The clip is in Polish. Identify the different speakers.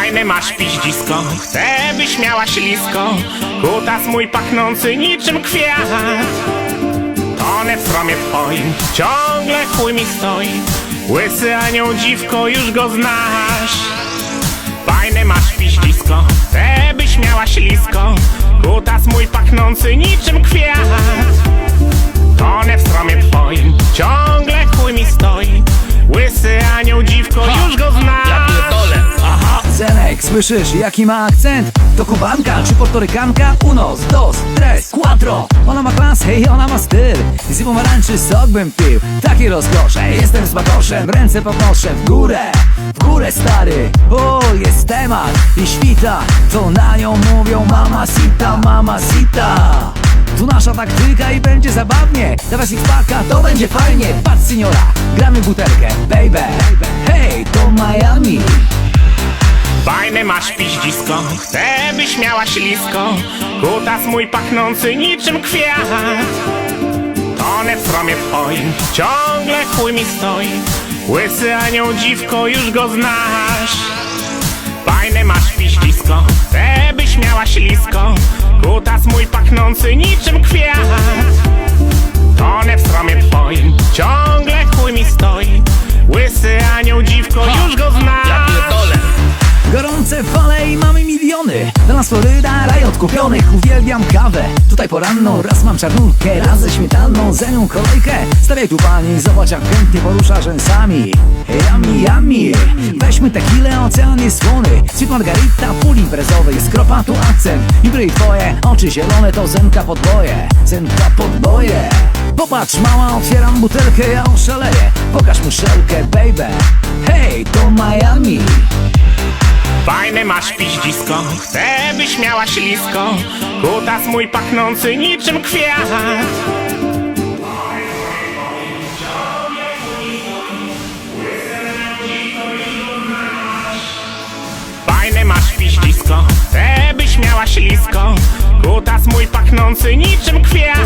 Speaker 1: Fajne masz piździsko, chcę byś miała ślisko. Kutas mój pachnący niczym kwiat. Tonę w stromie twoim, ciągle chuj mi stoi. Łysy anioł dziwko, już go znasz. Fajne masz piździsko, chcę byś miała ślisko. Kutas mój pachnący niczym kwiat. Tonę w stromie twoim, ciągle chuj mi stoi. Łysy anioł dziwko, już go znasz.
Speaker 2: Ja pierdolę, aha.
Speaker 3: Zenek, słyszysz jaki ma akcent? To kubanka czy portorykanka? Unos, dos, tres, cuatro. Ona ma klasę i ona ma styl. Z pomarańczy sok bym pił. Takie rozkosze, jestem z batoszem. Ręce podnoszę w górę stary. O, jest temat i świta. To na nią mówią mamacita, mamacita. Tu nasza taktyka i będzie zabawnie. Dawaj six-packa, to będzie fajnie. Patrz seniora, gramy butelkę, baby. Hej, to Miami.
Speaker 1: Fajne masz piździsko, chcę byś miała ślisko. Kutas mój pachnący niczym kwiat. Tonę w stromie twoim, ciągle chuj mi stoi. Łysy anioł dziwko, już go znasz. Fajne masz piździsko, chcę byś miała ślisko. Kutas mój pachnący niczym kwiat. Tonę w stromie twoim, ciągle chuj mi stoi. Łysy anioł dziwko, już go znasz.
Speaker 2: Ja pierdolę.
Speaker 3: Gorące fale i mamy miliony. Dla nas Floryda, raj odkupionych. Uwielbiam kawę, tutaj poranną. Raz mam czarnulkę, raz ze śmietaną. Za nią kolejkę, stawiaj tu pani. Zobacz jak chętnie porusza rzęsami. Yummy, yummy. Weźmy tequilę, ocean jest słony. Sweet margarita, pól imprezowy. Skropa tu akcent i bryj twoje oczy zielone to zenka podboje. Zenka podboje. Popatrz mała, otwieram butelkę, ja oszaleję. Pokaż muszelkę, baby. Hej, to Miami.
Speaker 1: Fajne masz piździsko, chcę byś miała ślisko. Kutas mój pachnący niczym kwiat. Fajne masz piździsko, chcę byś miała ślisko. Kutas mój pachnący niczym kwiat.